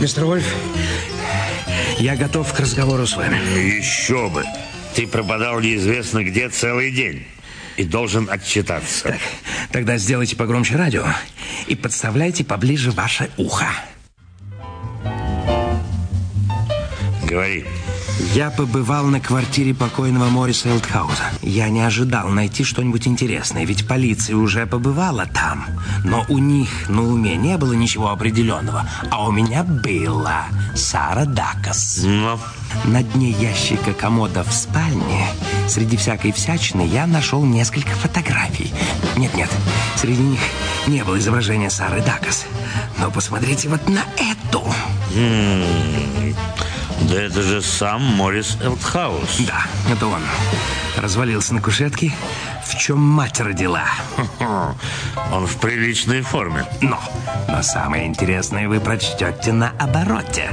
Мистер Вольф, я готов к разговору с вами. Еще бы. Ты пропадал неизвестно где целый день и должен отчитаться. Так, тогда сделайте погромче радио и подставляйте поближе ваше ухо. Говори. Я побывал на квартире покойного Мориса Элтхауза. Я не ожидал найти что-нибудь интересное, ведь полиция уже побывала там. Но у них на уме не было ничего определенного. А у меня была Сара Дакас. Но? На дне ящика комода в спальне среди всякой всячины я нашел несколько фотографий. Нет, среди них не было изображения Сары Дакас. Но посмотрите вот на эту. Да это же сам Морис Элтхауз. Да, это он. Развалился на кушетке, в чем мать родила. Он в приличной форме. Но самое интересное вы прочтете на обороте.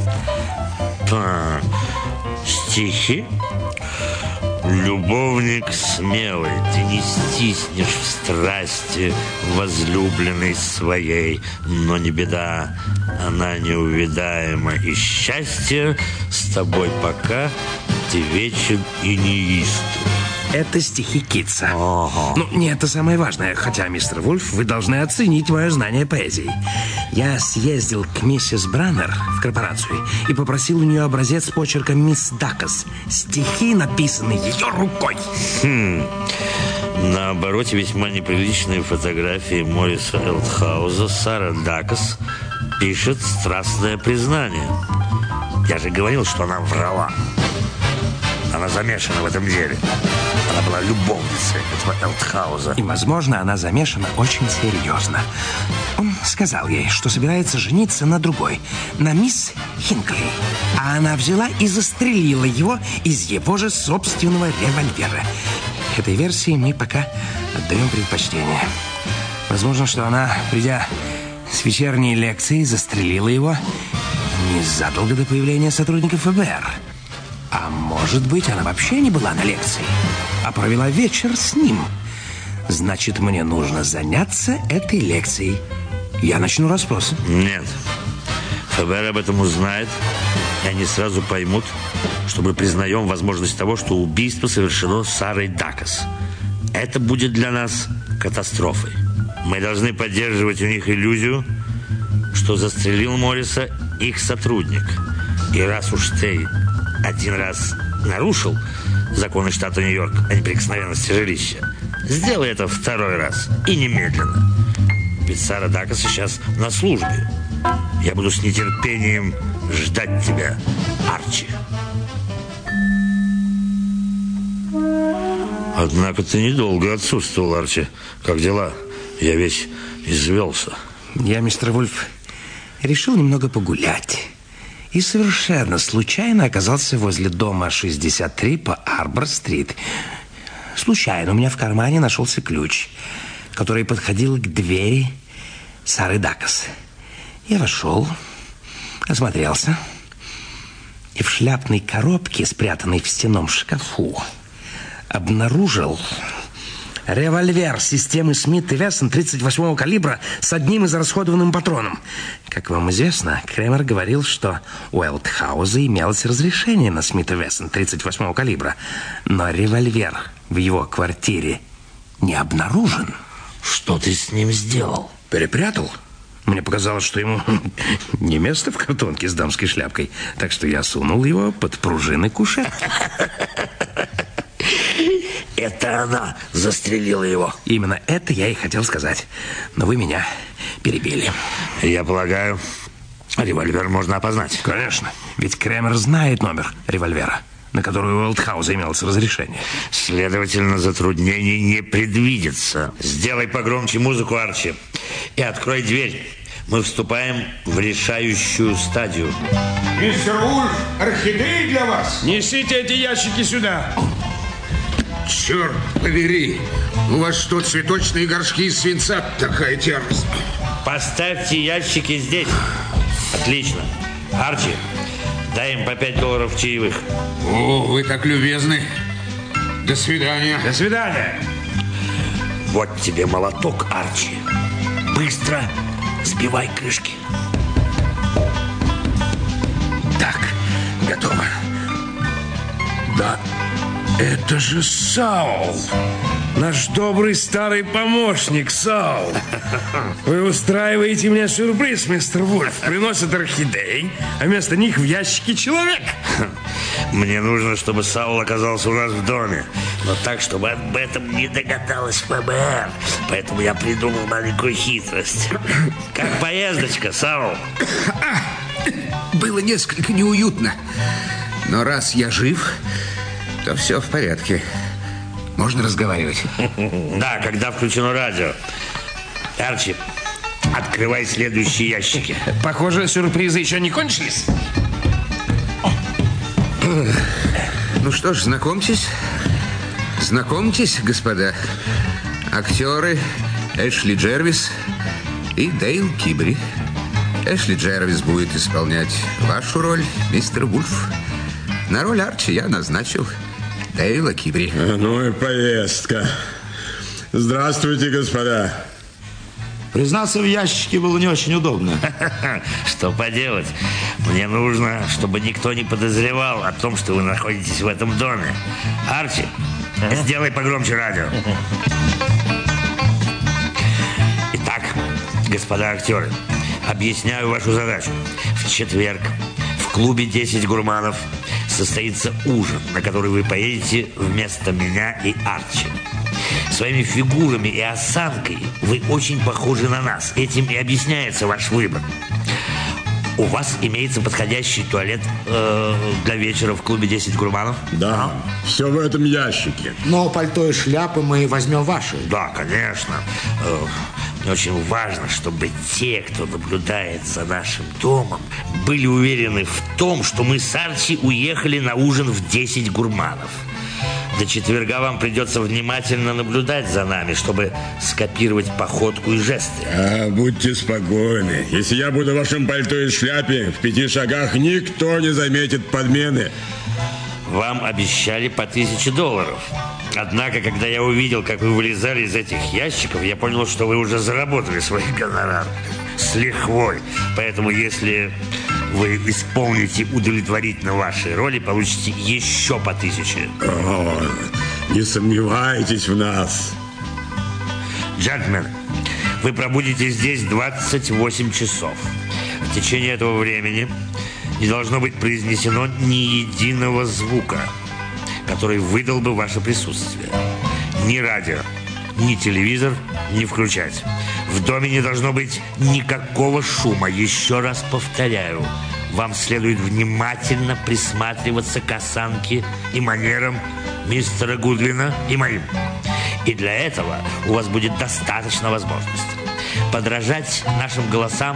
Стихи? Любовник смелый, ты не стиснешь в страсти возлюбленной своей, но не беда, она неувидаема, и счастье с тобой пока ты вечен и неистов. Это стихи Китса. Ага. Ну, не это самое важное. Хотя, мистер Вульф, вы должны оценить мое знание поэзии. Я съездил к миссис Браннер в корпорацию и попросил у нее образец почерка мисс Дакас. Стихи написаны ее рукой. На обороте весьма неприличные фотографии Мориса Элтхауза. Сара Дакас пишет страстное признание. Я же говорил, что она врала. Она замешана в этом деле. Она была любовницей этого Элтхауза. И, возможно, она замешана очень серьезно. Он сказал ей, что собирается жениться на другой, на мисс Хинкли. А она взяла и застрелила его из его же собственного револьвера. Этой версии мы пока отдаем предпочтение. Возможно, что она, придя с вечерней лекции, застрелила его незадолго до появления сотрудников ФБР. А может быть, она вообще не была на лекции, а провела вечер с ним. Значит, мне нужно заняться этой лекцией. Я начну расспрос. Нет. ФБР об этом узнает, и они сразу поймут, что мы признаем возможность того, что убийство совершено Сарой Дакас. Это будет для нас катастрофой. Мы должны поддерживать у них иллюзию, что застрелил Мориса их сотрудник. И раз уж ты один раз нарушил законы штата Нью-Йорк о неприкосновенности жилища, сделай это второй раз и немедленно. Ведь Сара Дакас сейчас на службе. Я буду с нетерпением ждать тебя, Арчи. Однако ты недолго отсутствовал, Арчи. Как дела? Я весь извелся. Я, мистер Вульф, решил немного погулять. И совершенно случайно оказался возле дома 63 по Арбор-стрит. Случайно у меня в кармане нашелся ключ, который подходил к двери Сары Дакас. Я вошел, осмотрелся, и в шляпной коробке, спрятанной в стенном шкафу, обнаружил револьвер системы Смит и Вессон 38-го калибра с одним израсходованным патроном. Как вам известно, Кремер говорил, что у Элтхауза имелось разрешение на Смит и Вессон 38-го калибра, но револьвер в его квартире не обнаружен. Что ты с ним сделал? Перепрятал. Мне показалось, что ему не место в картонке с дамской шляпкой, так что я сунул его под пружины кушетки. Это она застрелила его. Именно это я и хотел сказать. Но вы меня перебили. Я полагаю, револьвер можно опознать. Конечно. Ведь Кремер знает номер револьвера, на который у Элтхауза имелось разрешение. Следовательно, затруднений не предвидится. Сделай погромче музыку, Арчи, и открой дверь. Мы вступаем в решающую стадию. Мистер Вульф, орхидеи для вас. Несите эти ящики сюда. Черт побери. У вас что, цветочные горшки из свинца? Такая тяжесть. Поставьте ящики здесь. Отлично. Арчи, дай им по $5 чаевых. О, вы так любезны. До свидания. До свидания. Вот тебе молоток, Арчи. Быстро сбивай крышки. Это же Саул. Наш добрый старый помощник Саул. Вы устраиваете мне сюрприз, мистер Вульф. Приносят орхидей, а вместо них в ящике человек. Мне нужно, чтобы Саул оказался у нас в доме. Но так, чтобы об этом не догадалась ФБР. Поэтому я придумал маленькую хитрость. Как поездочка, Саул? Было несколько неуютно. Но раз я жив, то все в порядке. Можно разговаривать? Да, когда включено радио. Арчи, открывай следующие ящики. Похоже, сюрпризы еще не кончились. Ну что ж, знакомьтесь. Знакомьтесь, господа. Актеры Эшли Джервис и Дейл Кибри. Эшли Джервис будет исполнять вашу роль, мистер Вульф. На роль Арчи я назначил Дейла Кибри. Ну и поездка. Здравствуйте, господа. Признаться, в ящике было не очень удобно. Что поделать? Мне нужно, чтобы никто не подозревал о том, что вы находитесь в этом доме. Арчи, сделай погромче радио. Итак, господа актеры, объясняю вашу задачу. В четверг в клубе 10 гурманов состоится ужин, на который вы поедете вместо меня и Арчи. Своими фигурами и осанкой вы очень похожи на нас. Этим и объясняется ваш выбор. У вас имеется подходящий туалет для вечера в клубе 10 гурманов? Да, все в этом ящике. Но пальто и шляпы мы возьмем ваши. Да, конечно. Мне очень важно, чтобы те, кто наблюдает за нашим домом, были уверены в том, что мы с Арчи уехали на ужин в 10 гурманов. До четверга вам придется внимательно наблюдать за нами, чтобы скопировать походку и жесты. Будьте спокойны. Если я буду в вашем пальто и шляпе, в 5 шагах никто не заметит подмены. Вам обещали по $1000. Однако, когда я увидел, как вы вылезали из этих ящиков, я понял, что вы уже заработали свой гонорар с лихвой. Поэтому, если вы исполните удовлетворительно ваши роли, получите еще по 1000. О, не сомневайтесь в нас. Джентльмены, вы пробудете здесь 28 часов. В течение этого времени не должно быть произнесено ни единого звука, который выдал бы ваше присутствие. Ни радио, ни телевизор не включать. В доме не должно быть никакого шума. Еще раз повторяю, вам следует внимательно присматриваться к осанке и манерам мистера Гудвина и моим. И для этого у вас будет достаточно возможностей. Подражать нашим голосам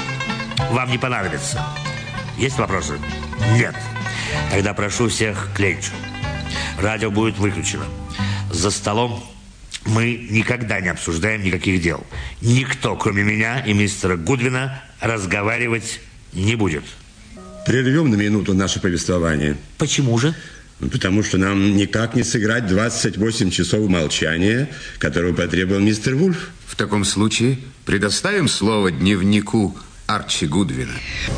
вам не понадобится. Есть вопросы? Нет. Тогда прошу всех к ленчу. Радио будет выключено. За столом мы никогда не обсуждаем никаких дел. Никто, кроме меня и мистера Гудвина, разговаривать не будет. Прервем на минуту наше повествование. Почему же? Потому что нам никак не сыграть 28 часов молчания, которого потребовал мистер Вульф. В таком случае предоставим слово дневнику Арчи Гудвина.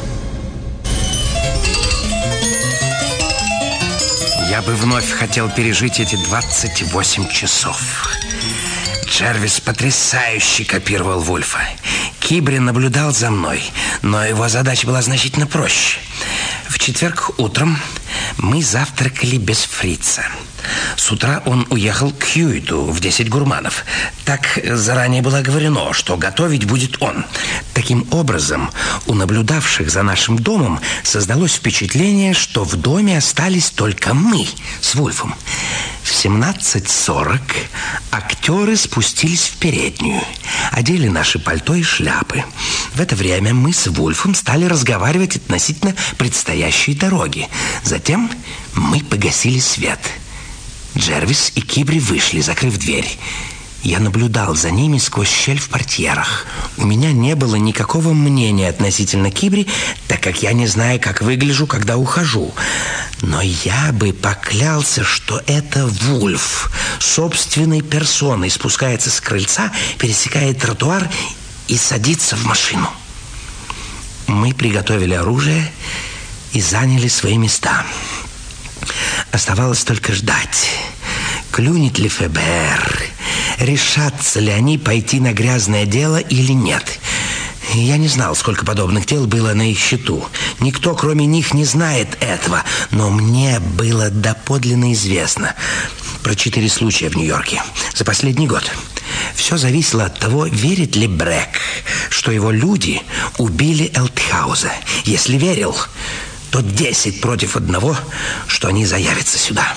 Я бы вновь хотел пережить эти 28 часов. Джервис потрясающе копировал Вульфа. Кибри наблюдал за мной, но его задача была значительно проще. В четверг утром мы завтракали без фрица. С утра он уехал к Хьюиту в 10 гурманов. Так заранее было оговорено, что готовить будет он. Таким образом, у наблюдавших за нашим домом создалось впечатление, что в доме остались только мы с Вульфом. В 17:40 актеры спустились в переднюю, одели наши пальто и шляпы. В это время мы с Вульфом стали разговаривать относительно предстоящей дороги. Затем мы погасили свет. Джервис и Кибри вышли, закрыв дверь. Я наблюдал за ними сквозь щель в портьерах. У меня не было никакого мнения относительно Кибри, так как я не знаю, как выгляжу, когда ухожу. Но я бы поклялся, что это Вульф собственной персоной спускается с крыльца, пересекает тротуар и садится в машину. Мы приготовили оружие и заняли свои места. Оставалось только ждать. Клюнет ли ФБР? Решатся ли они пойти на грязное дело или нет? Я не знал, сколько подобных дел было на их счету. Никто, кроме них, не знает этого. Но мне было доподлинно известно про 4 случая в Нью-Йорке за последний год. Все зависело от того, верит ли Брэк, что его люди убили Элтхауза. Если верил, то 10 против 1, что они заявятся сюда.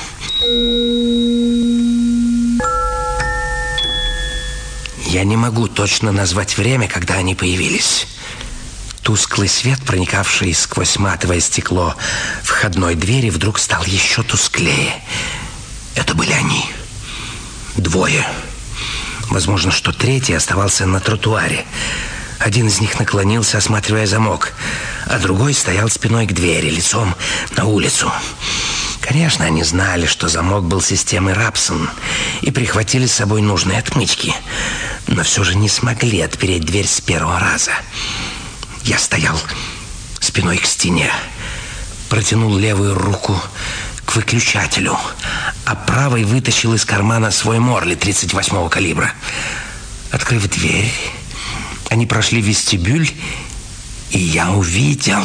Я не могу точно назвать время, когда они появились. Тусклый свет, проникавший сквозь матовое стекло входной двери, вдруг стал еще тусклее. Это были они. 2. Возможно, что 3 оставался на тротуаре. Один из них наклонился, осматривая замок, а другой стоял спиной к двери, лицом на улицу. Конечно, они знали, что замок был системой Рапсон, и прихватили с собой нужные отмычки, но все же не смогли отпереть дверь с первого раза. Я стоял спиной к стене, протянул левую руку к выключателю, а правой вытащил из кармана свой Морли 38-го калибра. Открыв дверь, они прошли в вестибюль, и я увидел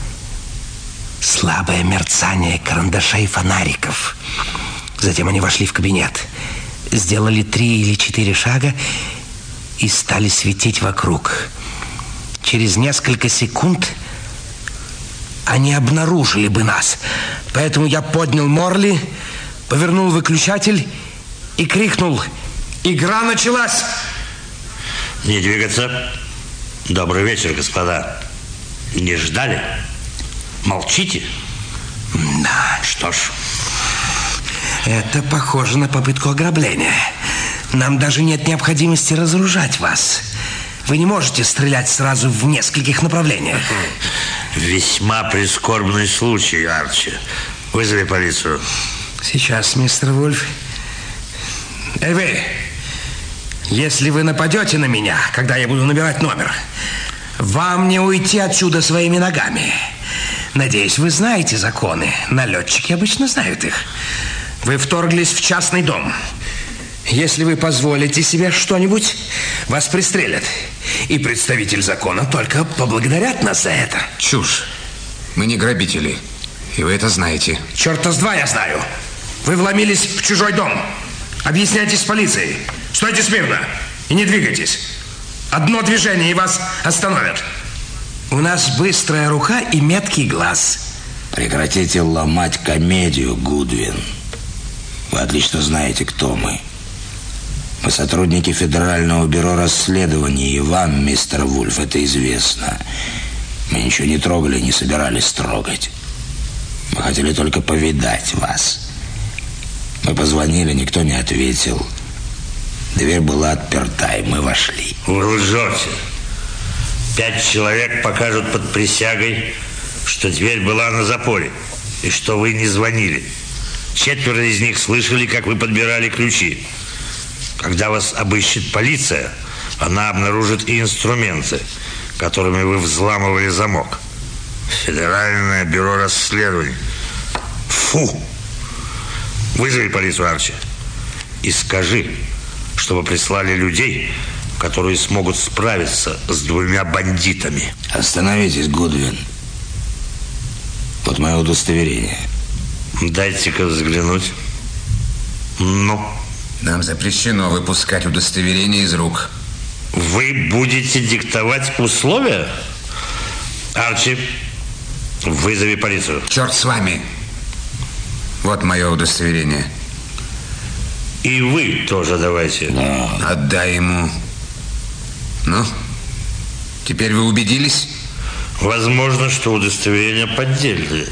слабое мерцание карандашей и фонариков. Затем они вошли в кабинет, сделали 3 или 4 шага и стали светить вокруг. Через несколько секунд они обнаружили бы нас. Поэтому я поднял Морли, повернул выключатель и крикнул: «Игра началась!» Не двигаться. Добрый вечер, господа. Не ждали? Молчите? Да. Что ж. Это похоже на попытку ограбления. Нам даже нет необходимости разоружать вас. Вы не можете стрелять сразу в нескольких направлениях. Весьма прискорбный случай, Арчи. Вызови полицию. Сейчас, мистер Вульф. Эй, вы! Если вы нападете на меня, когда я буду набирать номер, вам не уйти отсюда своими ногами. Надеюсь, вы знаете законы. Налетчики обычно знают их. Вы вторглись в частный дом. Если вы позволите себе что-нибудь, вас пристрелят. И представитель закона только поблагодарят нас за это. Чушь. Мы не грабители. И вы это знаете. Черта с два я знаю. Вы вломились в чужой дом. Объясняйтесь с полицией. Стойте смирно и не двигайтесь. Одно движение, и вас остановят. У нас быстрая рука и меткий глаз. Прекратите ломать комедию, Гудвин. Вы отлично знаете, кто мы. Мы сотрудники Федерального бюро расследований, и вам, мистер Вульф, это известно. Мы ничего не трогали, не собирались трогать. Мы хотели только повидать вас. Мы позвонили, никто не ответил. Дверь была отперта, и мы вошли. Вы лжете. 5 человек покажут под присягой, что дверь была на запоре, и что вы не звонили. 4 из них слышали, как вы подбирали ключи. Когда вас обыщет полиция, она обнаружит и инструменты, которыми вы взламывали замок. Федеральное бюро расследований. Фу! Вызови полицию, Арчи, и скажи, чтобы прислали людей, которые смогут справиться с 2 бандитами. Остановитесь, Гудвин. Вот мое удостоверение. Дайте-ка взглянуть. Ну? Нам запрещено выпускать удостоверение из рук. Вы будете диктовать условия? Арчи, вызови полицию. Черт с вами. Вот мое удостоверение. И вы тоже давайте. Отдай ему. Ну, теперь вы убедились? Возможно, что удостоверение поддельное.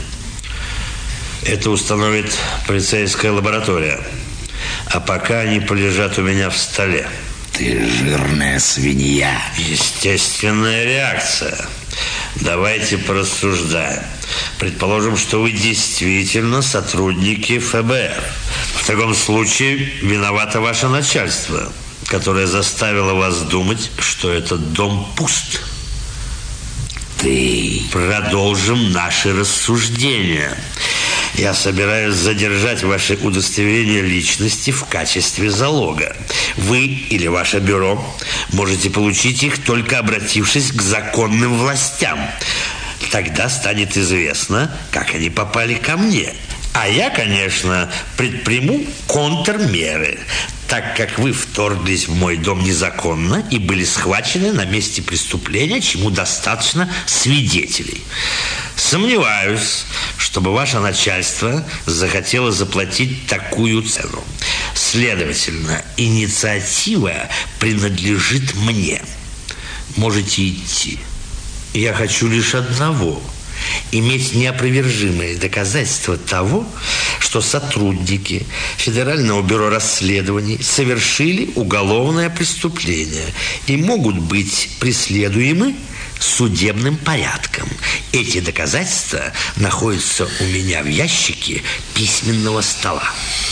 Это установит полицейская лаборатория. А пока они полежат у меня в столе. Ты жирная свинья. Естественная реакция. Давайте порассуждаем. Предположим, что вы действительно сотрудники ФБР. В таком случае виновато ваше начальство, которое заставило вас думать, что этот дом пуст. Ты... Продолжим наши рассуждения. Я собираюсь задержать ваше удостоверение личности в качестве залога. Вы или ваше бюро можете получить их, только обратившись к законным властям. Тогда станет известно, как они попали ко мне. А я, конечно, предприму контрмеры, так как вы вторглись в мой дом незаконно и были схвачены на месте преступления, чему достаточно свидетелей. Сомневаюсь, чтобы ваше начальство захотело заплатить такую цену. Следовательно, инициатива принадлежит мне. Можете идти. Я хочу лишь одного – иметь неопровержимые доказательства того, что сотрудники Федерального бюро расследований совершили уголовное преступление и могут быть преследуемы судебным порядком. Эти доказательства находятся у меня в ящике письменного стола.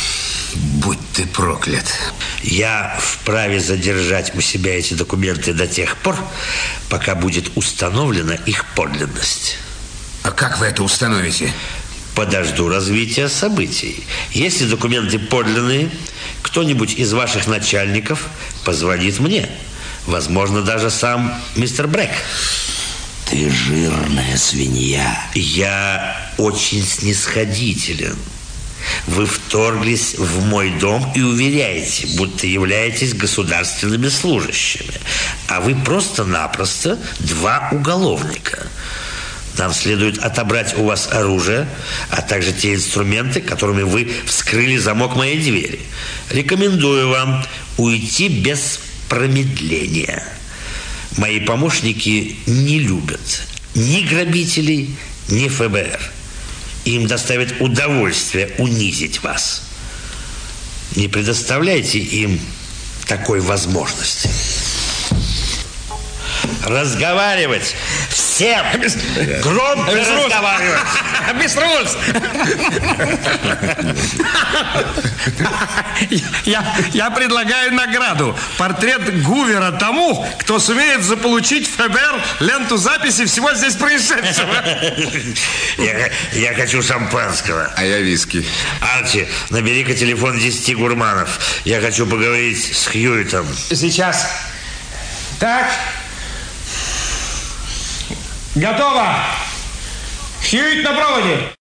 Будь ты проклят. Я вправе задержать у себя эти документы до тех пор, пока будет установлена их подлинность. А как вы это установите? Подожду развития событий. Если документы подлинные, кто-нибудь из ваших начальников позвонит мне. Возможно, даже сам мистер Брэк. Ты жирная свинья. Я очень снисходителен. Вы вторглись в мой дом и уверяете, будто являетесь государственными служащими. А вы просто-напросто два уголовника. Нам следует отобрать у вас оружие, а также те инструменты, которыми вы вскрыли замок моей двери. Рекомендую вам уйти без промедления. Мои помощники не любят ни грабителей, ни ФБР. Им доставит удовольствие унизить вас. Не предоставляйте им такой возможности. Разговаривать всем! Громко разговаривать! Мистер Вульф! Я предлагаю награду. Портрет Гувера тому, кто сумеет заполучить в ФБР ленту записи всего здесь происшедшего. Я хочу шампанского. А я виски. Арчи, набери-ка телефон 10 гурманов. Я хочу поговорить с Хьюитом. Сейчас. Так. Готово. Хьюит на проводе.